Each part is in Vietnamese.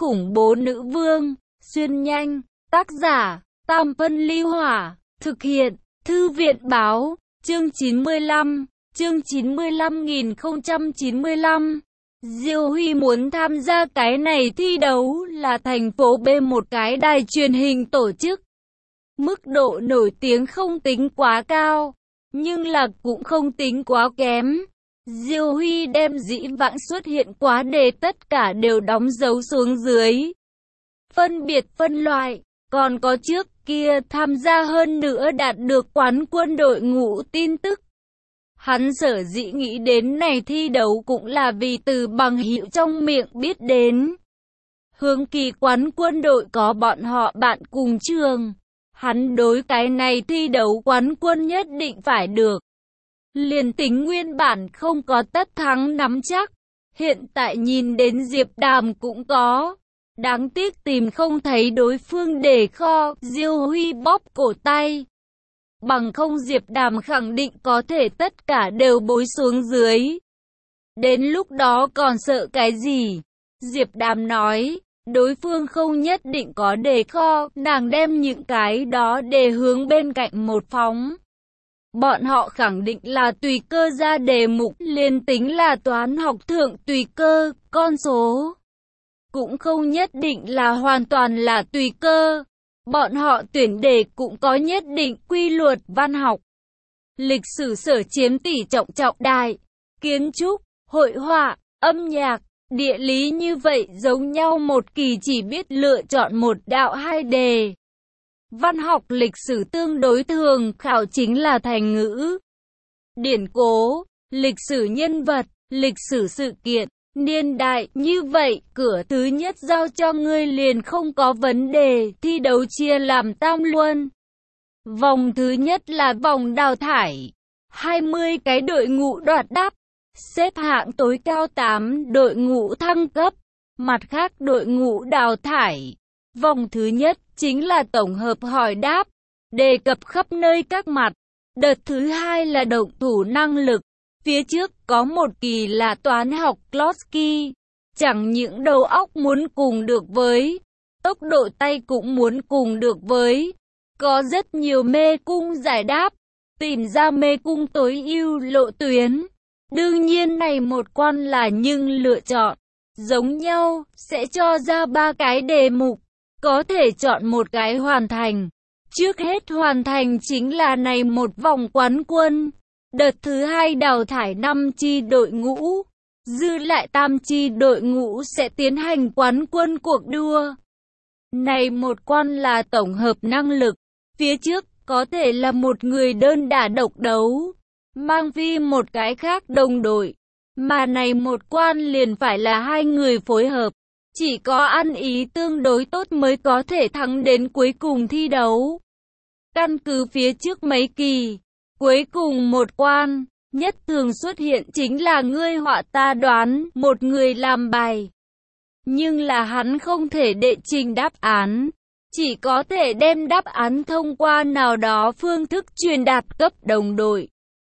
khủng bố nữ vương, xuyên nhanh, tác giả, Tam Phân Ly Hỏa, thực hiện, Thư viện Báo, chương 95, chương 95.095. Diêu Huy muốn tham gia cái này thi đấu là thành phố B một cái đài truyền hình tổ chức. Mức độ nổi tiếng không tính quá cao, nhưng là cũng không tính quá kém. Diêu Huy đem dĩ vãng xuất hiện quá đề tất cả đều đóng dấu xuống dưới. Phân biệt phân loại, còn có trước kia tham gia hơn nữa đạt được quán quân đội ngũ tin tức. Hắn sở dĩ nghĩ đến này thi đấu cũng là vì từ bằng hữu trong miệng biết đến. Hướng Kỳ quán quân đội có bọn họ bạn cùng trường. Hắn đối cái này thi đấu quán quân nhất định phải được. Liền tính nguyên bản không có tất thắng nắm chắc. Hiện tại nhìn đến Diệp Đàm cũng có. Đáng tiếc tìm không thấy đối phương để kho. Diêu Huy bóp cổ tay. Bằng không Diệp Đàm khẳng định có thể tất cả đều bối xuống dưới. Đến lúc đó còn sợ cái gì? Diệp Đàm nói, đối phương không nhất định có đề kho, nàng đem những cái đó để hướng bên cạnh một phóng. Bọn họ khẳng định là tùy cơ ra đề mục, liền tính là toán học thượng tùy cơ, con số. Cũng không nhất định là hoàn toàn là tùy cơ. Bọn họ tuyển đề cũng có nhất định quy luật văn học. Lịch sử sở chiếm tỷ trọng trọng đại, kiến trúc, hội họa, âm nhạc, địa lý như vậy giống nhau một kỳ chỉ biết lựa chọn một đạo hai đề. Văn học lịch sử tương đối thường khảo chính là thành ngữ, điển cố, lịch sử nhân vật, lịch sử sự kiện, niên đại. Như vậy, cửa thứ nhất giao cho ngươi liền không có vấn đề. Thi đấu chia làm tam luân. Vòng thứ nhất là vòng đào thải. 20 cái đội ngũ đoạt đáp. Xếp hạng tối cao 8 đội ngũ thăng cấp. Mặt khác đội ngũ đào thải. Vòng thứ nhất chính là tổng hợp hỏi đáp, đề cập khắp nơi các mặt. Đợt thứ hai là động thủ năng lực. Phía trước có một kỳ là toán học Klotsky. Chẳng những đầu óc muốn cùng được với, tốc độ tay cũng muốn cùng được với. Có rất nhiều mê cung giải đáp, tìm ra mê cung tối ưu lộ tuyến. Đương nhiên này một quan là nhưng lựa chọn giống nhau, sẽ cho ra 3 cái đề mục, có thể chọn một cái hoàn thành. Trước hết hoàn thành chính là này một vòng quán quân. Đợt thứ hai đào thải 5 chi đội ngũ, dư lại 8 chi đội ngũ sẽ tiến hành quán quân cuộc đua. Này một quan là tổng hợp năng lực, phía trước có thể là một người đơn đả độc đấu, mang vi một cái khác đồng đội, mà này một quan liền phải là 2 người phối hợp. Chỉ có ăn ý tương đối tốt mới có thể thắng đến cuối cùng thi đấu. Căn cứ phía trước mấy kỳ, cuối cùng một quan, nhất thường xuất hiện chính là ngươi họa ta đoán, một người làm bài. Nhưng là hắn không thể đệ trình đáp án, chỉ có thể đem đáp án thông qua nào đó phương thức truyền đạt cấp đồng đội.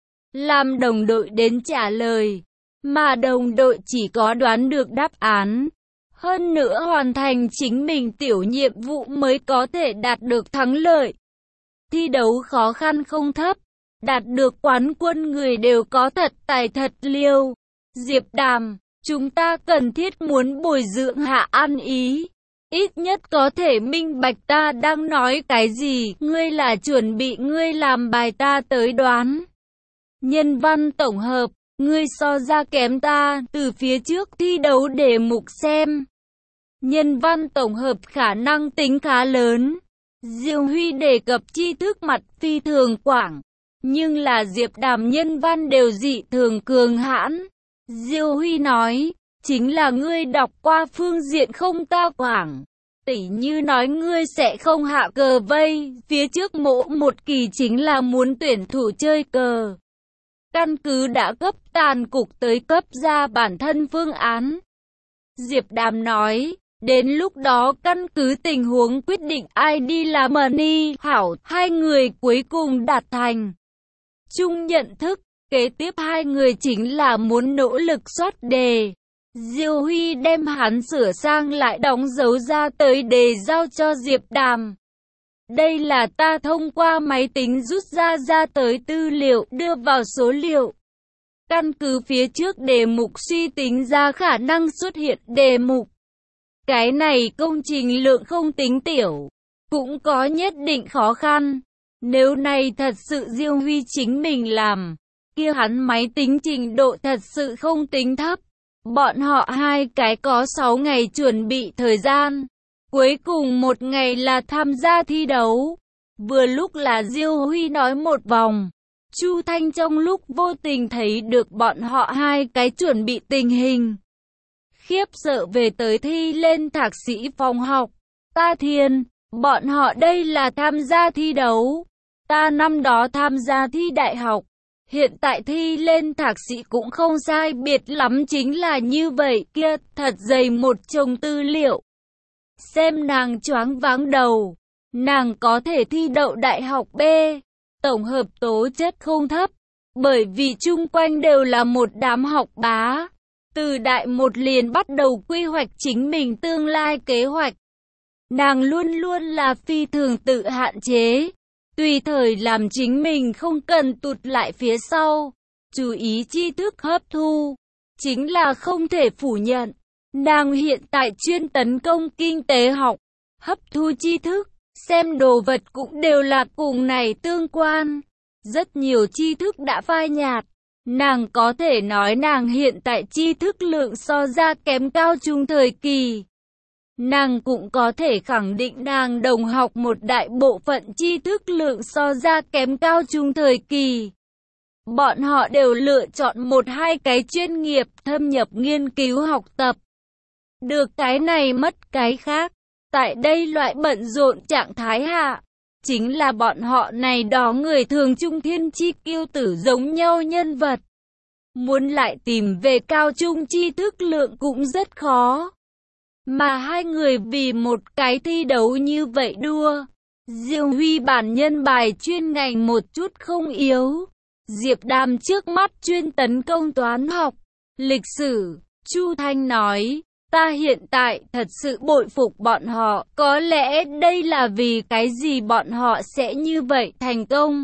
Làm đồng đội đến trả lời, mà đồng đội chỉ có đoán được đáp án. Hơn nữa hoàn thành chính mình tiểu nhiệm vụ mới có thể đạt được thắng lợi. Thi đấu khó khăn không thấp. Đạt được quán quân người đều có thật tài thật liêu. Diệp Đàm, chúng ta cần thiết muốn bồi dưỡng hạ ăn ý. Ít nhất có thể minh bạch ta đang nói cái gì. Ngươi là chuẩn bị ngươi làm bài ta tới đoán. Nhân văn tổng hợp, ngươi so ra kém ta từ phía trước thi đấu đề mục xem. Nhân văn tổng hợp khả năng tính khá lớn. Diêu Huy đề cập tri thức mặt phi thường quảng. Nhưng là Diệp Đàm nhân văn đều dị thường cường hãn. Diêu Huy nói, chính là ngươi đọc qua phương diện không ta quảng. Tỉ như nói ngươi sẽ không hạ cờ vây, phía trước mỗi một kỳ chính là muốn tuyển thủ chơi cờ. Căn cứ đã cấp tàn cục tới cấp ra bản thân phương án. Diệp Đàm nói, đến lúc đó căn cứ tình huống quyết định ai đi làm money. Hảo, 2 người cuối cùng đạt thành chung nhận thức, kế tiếp 2 người chính là muốn nỗ lực soát đề. Diêu Huy đem hắn sửa sang lại đóng dấu ra tới để giao cho Diệp Đàm. Đây là ta thông qua máy tính rút ra tới tư liệu đưa vào số liệu. Căn cứ phía trước đề mục suy tính ra khả năng xuất hiện đề mục. Cái này công trình lượng không tính tiểu, cũng có nhất định khó khăn. Nếu này thật sự Diêu Huy chính mình làm, kia hắn máy tính trình độ thật sự không tính thấp. Bọn họ hai cái có 6 ngày chuẩn bị thời gian. Cuối cùng một ngày là tham gia thi đấu. Vừa lúc là Diêu Huy nói một vòng. Chu Thanh trong lúc vô tình thấy được bọn họ hai cái chuẩn bị tình hình. Khiếp sợ về tới thi lên thạc sĩ phòng học. Ta thiên, bọn họ đây là tham gia thi đấu. Ta năm đó tham gia thi đại học. Hiện tại thi lên thạc sĩ cũng không sai biệt lắm, chính là như vậy kia, thật dày một chồng tư liệu. Xem nàng choáng váng đầu. Nàng có thể thi đậu đại học B. Tổng hợp tố chất không thấp. Bởi vì chung quanh đều là một đám học bá. Từ đại một liền bắt đầu quy hoạch chính mình tương lai kế hoạch. Nàng luôn luôn là phi thường tự hạn chế. Tùy thời làm chính mình không cần tụt lại phía sau. Chú ý tri thức hấp thu. Chính là không thể phủ nhận. Nàng hiện tại chuyên tấn công kinh tế học. Hấp thu tri thức, xem đồ vật cũng đều là cùng này tương quan. Rất nhiều tri thức đã phai nhạt. Nàng có thể nói nàng hiện tại tri thức lượng so ra kém cao trung thời kỳ. Nàng cũng có thể khẳng định nàng đồng học một đại bộ phận tri thức lượng so ra kém cao trung thời kỳ. Bọn họ đều lựa chọn một hai cái chuyên nghiệp thâm nhập nghiên cứu học tập. Được cái này mất cái khác. Tại đây loại bận rộn trạng thái hạ, chính là bọn họ này đó người thường trung thiên chi kiêu tử giống nhau nhân vật. Muốn lại tìm về cao trung tri thức lượng cũng rất khó. Mà hai người vì một cái thi đấu như vậy đua. Diêu Huy bản nhân bài chuyên ngành một chút không yếu. Diệp Đàm trước mắt chuyên tấn công toán học, lịch sử. Chu Thanh nói, ta hiện tại thật sự bội phục bọn họ. Có lẽ đây là vì cái gì bọn họ sẽ như vậy thành công.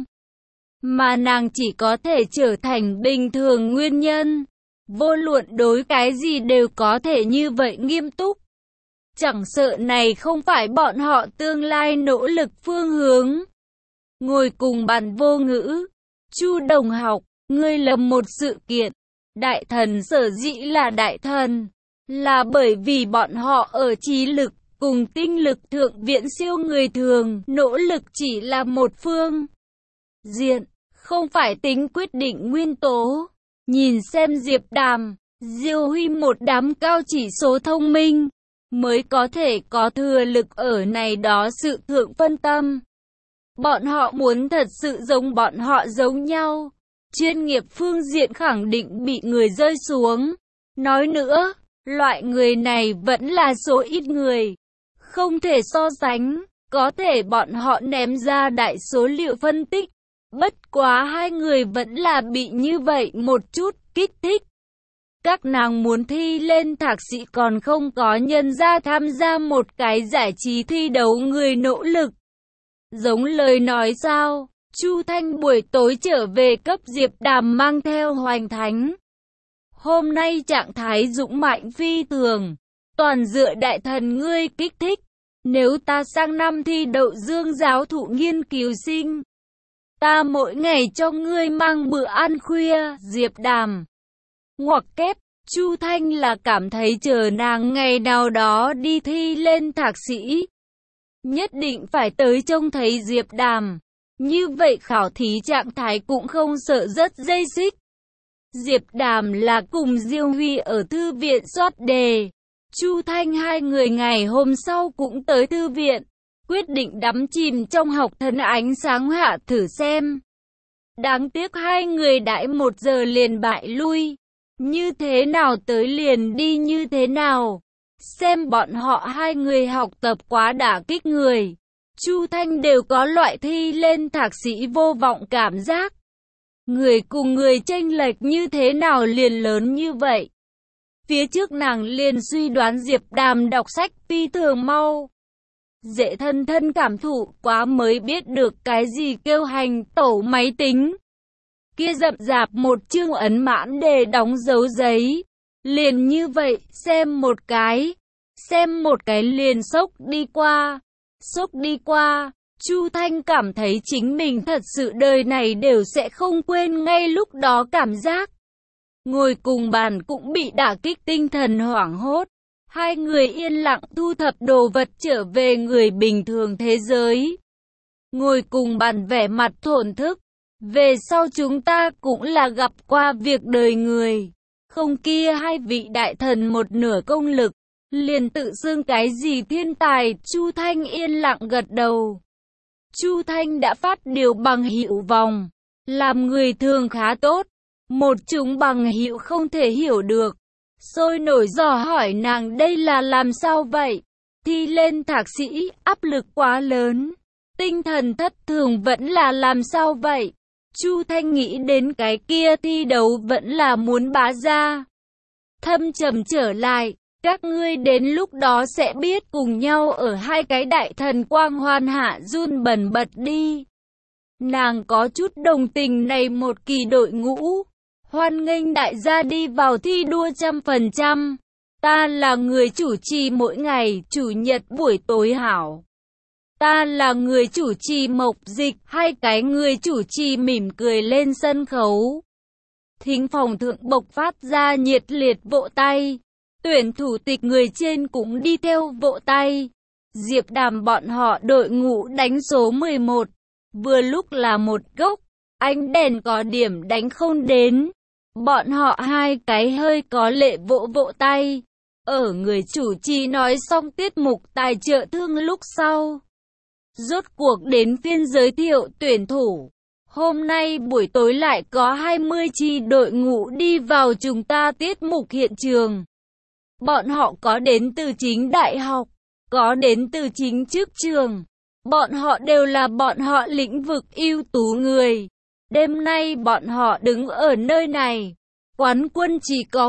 Mà nàng chỉ có thể trở thành bình thường nguyên nhân. Vô luận đối cái gì đều có thể như vậy nghiêm túc. Chẳng sợ này không phải bọn họ tương lai nỗ lực phương hướng. Ngồi cùng bàn vô ngữ. Chu đồng học, ngươi lầm một sự kiện. Đại thần sở dĩ là đại thần, là bởi vì bọn họ ở trí lực cùng tinh lực thượng viễn siêu người thường. Nỗ lực chỉ là một phương diện, không phải tính quyết định nguyên tố. Nhìn xem Diệp Đàm, Diêu Huy một đám cao chỉ số thông minh, mới có thể có thừa lực ở này đó sự thượng phân tâm. Bọn họ muốn thật sự giống bọn họ giống nhau. Chuyên nghiệp phương diện khẳng định bị người rơi xuống. Nói nữa, loại người này vẫn là số ít người. Không thể so sánh, có thể bọn họ ném ra đại số liệu phân tích. Bất quá hai người vẫn là bị như vậy một chút kích thích. Các nàng muốn thi lên thạc sĩ còn không có nhân ra tham gia một cái giải trí thi đấu người nỗ lực. Giống lời nói sao, Chu Thanh buổi tối trở về cấp Diệp Đàm mang theo Hoành Thánh. Hôm nay trạng thái dũng mạnh phi thường, toàn dựa đại thần ngươi kích thích. Nếu ta sang năm thi đậu Dương giáo thụ nghiên cứu sinh, ta mỗi ngày cho ngươi mang bữa ăn khuya. Diệp Đàm ngoặc kép, Chu Thanh là cảm thấy chờ nàng ngày nào đó đi thi lên thạc sĩ, nhất định phải tới trông thấy Diệp Đàm. Như vậy khảo thí trạng thái cũng không sợ rất dây xích. Diệp Đàm là cùng Diêu Huy ở thư viện soát đề. Chu Thanh hai người ngày hôm sau cũng tới thư viện, quyết định đắm chìm trong học thần ánh sáng hạ thử xem. Đáng tiếc hai người đãi 1 giờ liền bại lui. Như thế nào tới liền đi như thế nào. Xem bọn họ hai người học tập quá đả kích người. Chu Thanh đều có loại thi lên thạc sĩ vô vọng cảm giác. Người cùng người chênh lệch như thế nào liền lớn như vậy. Phía trước nàng liền suy đoán Diệp Đàm đọc sách phi thường mau. Dễ thân thân cảm thụ quá mới biết được cái gì kêu hành tẩu máy tính. Kia rậm rạp một chương ấn mãn để đóng dấu giấy. Liền như vậy, xem một cái liền xốc đi qua. Xốc đi qua, Chu Thanh cảm thấy chính mình thật sự đời này đều sẽ không quên ngay lúc đó cảm giác. Ngồi cùng bàn cũng bị đả kích tinh thần hoảng hốt. Hai người yên lặng thu thập đồ vật trở về người bình thường thế giới. Ngồi cùng bàn vẻ mặt thổn thức. Về sau chúng ta cũng là gặp qua việc đời người. Không kia hai vị đại thần một nửa công lực. Liền tự xưng cái gì thiên tài. Chu Thanh yên lặng gật đầu. Chu Thanh đã phát điều bằng hữu vòng. Làm người thường khá tốt. Một chúng bằng hữu không thể hiểu được. Sôi nổi dò hỏi nàng đây là làm sao vậy? Thi lên thạc sĩ, áp lực quá lớn. Tinh thần thất thường vẫn là làm sao vậy? Chu Thanh nghĩ đến cái kia thi đấu vẫn là muốn bá ra. Thâm trầm trở lại, các ngươi đến lúc đó sẽ biết cùng nhau ở hai cái đại thần quang hoàn hạ run bần bật đi. Nàng có chút đồng tình này một kỳ đội ngũ. Hoan nghênh đại gia đi vào thi đua 100%. Ta là người chủ trì mỗi ngày, chủ nhật buổi tối hảo. Ta là người chủ trì mộc dịch, hai cái người chủ trì mỉm cười lên sân khấu. Thính phòng thượng bộc phát ra nhiệt liệt vỗ tay. Tuyển thủ tịch người trên cũng đi theo vỗ tay. Diệp Đàm bọn họ đội ngũ đánh số 11. Vừa lúc là một gốc, ánh đèn có điểm đánh không đến. Bọn họ hai cái hơi có lệ vỗ vỗ tay. Ở người chủ trì nói xong tiết mục tài trợ thương lúc sau. Rốt cuộc đến phiên giới thiệu tuyển thủ. Hôm nay buổi tối lại có 20 chi đội ngũ đi vào chúng ta tiết mục hiện trường. Bọn họ có đến từ chính đại học, có đến từ chính chức trường. Bọn họ đều là bọn họ lĩnh vực ưu tú người. Đêm nay bọn họ đứng ở nơi này. Quán quân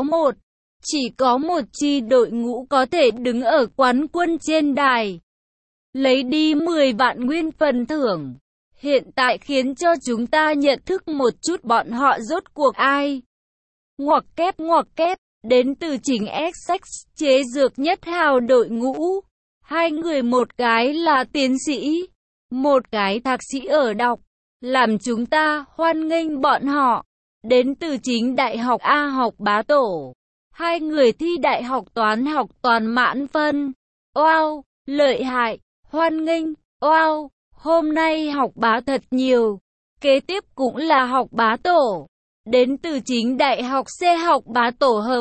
chỉ có một chi đội ngũ có thể đứng ở quán quân trên đài. Lấy đi 10 vạn nguyên phần thưởng. Hiện tại khiến cho chúng ta nhận thức một chút bọn họ rốt cuộc ai. Ngoặc kép, đến từ chính Essex chế dược nhất hào đội ngũ. Hai người một cái là tiến sĩ, một cái thạc sĩ ở đọc. Làm chúng ta hoan nghênh bọn họ. Đến từ chính Đại học A học Bá Tổ. Hai người thi đại học toàn mãn phân. Wow, lợi hại, hoan nghênh, wow, hôm nay học bá thật nhiều. Kế tiếp cũng là học Bá Tổ. Đến từ chính Đại học C học Bá Tổ hợp.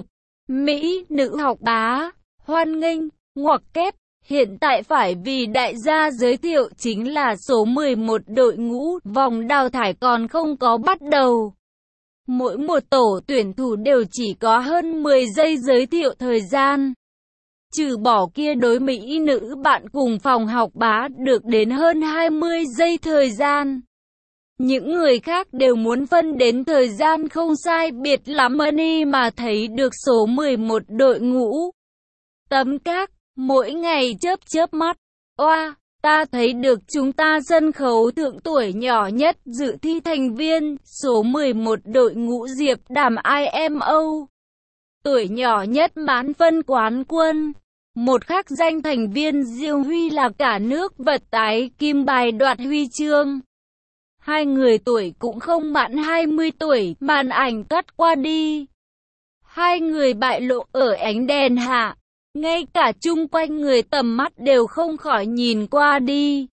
Mỹ nữ học bá, hoan nghênh, ngoặc kép. Hiện tại phải vì đại gia giới thiệu chính là số 11 đội ngũ, vòng đào thải còn không có bắt đầu. Mỗi một tổ tuyển thủ đều chỉ có hơn 10 giây giới thiệu thời gian. Trừ bỏ kia đối mỹ nữ bạn cùng phòng học bá được đến hơn 20 giây thời gian. Những người khác đều muốn phân đến thời gian không sai biệt lắm mà thấy được số 11 đội ngũ. Tấm các, mỗi ngày chớp mắt. Oa, ta thấy được chúng ta sân khấu thượng tuổi nhỏ nhất dự thi thành viên, số 11 đội ngũ Diệp Đàm IMO. Tuổi nhỏ nhất mãn phân quán quân. Một khác danh thành viên Diêu Huy là cả nước vật tái kim bài đoạt huy chương. Hai người tuổi cũng không mãn 20 tuổi, màn ảnh cắt qua đi. Hai người bại lộ ở ánh đèn hạ. Ngay cả chung quanh người tầm mắt đều không khỏi nhìn qua đi.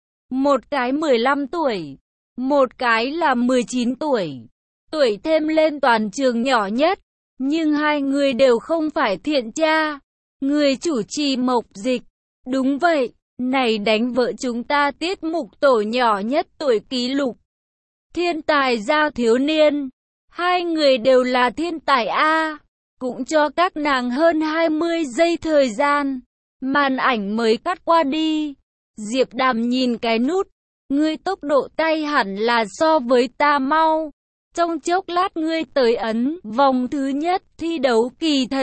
Một cái 15 tuổi, một cái là 19 tuổi. Tuổi thêm lên toàn trường nhỏ nhất, nhưng hai người đều không phải thiện tra. Người chủ trì mộc dịch. Đúng vậy, này đánh vỡ chúng ta tiết mục tổ nhỏ nhất tuổi kỷ lục. Thiên tài giao thiếu niên. Hai người đều là thiên tài A. Cũng cho các nàng hơn 20 giây thời gian. Màn ảnh mới cắt qua đi. Diệp Đàm nhìn cái nút. Ngươi tốc độ tay hẳn là so với ta mau. Trong chốc lát ngươi tới ấn. Vòng thứ nhất thi đấu kỳ thật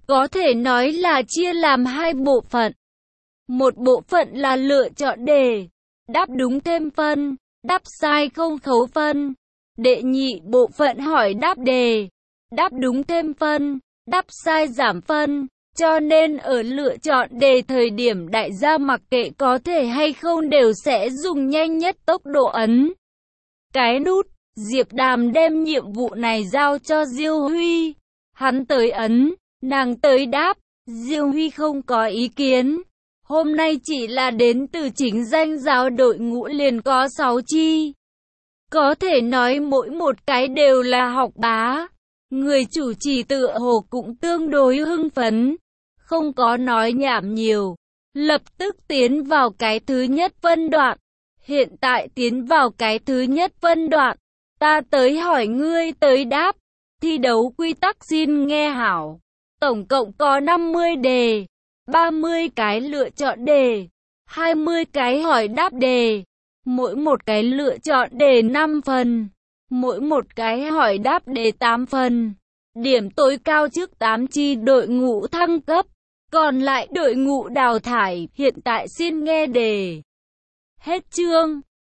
có thể nói là chia làm hai bộ phận. Một bộ phận là lựa chọn đề, đáp đúng thêm phân, đáp sai không khấu phân. Đệ nhị bộ phận hỏi đáp đề, đáp đúng thêm phân, đáp sai giảm phân. Cho nên ở lựa chọn đề thời điểm đại gia mặc kệ có thể hay không đều sẽ dùng nhanh nhất tốc độ ấn cái nút. Diệp Đàm đem nhiệm vụ này giao cho Diêu Huy. Hắn tới ấn, nàng tới đáp. Diêu Huy không có ý kiến. Hôm nay chỉ là đến từ chính danh giáo đội ngũ liền có 6 chi. Có thể nói mỗi một cái đều là học bá. Người chủ trì tựa hồ cũng tương đối hưng phấn. Không có nói nhảm nhiều. Lập tức tiến vào cái thứ nhất phân đoạn. Hiện tại tiến vào cái thứ nhất phân đoạn. Ta tới hỏi ngươi tới đáp. Thi đấu quy tắc xin nghe hảo. Tổng cộng có 50 đề. 30 cái lựa chọn đề. 20 cái hỏi đáp đề. Mỗi một cái lựa chọn đề 5 phần. Mỗi một cái hỏi đáp đề 8 phần. Điểm tối cao trước 8 chi đội ngũ thăng cấp. Còn lại đội ngũ đào thải. Hiện tại xin nghe đề. Hết chương.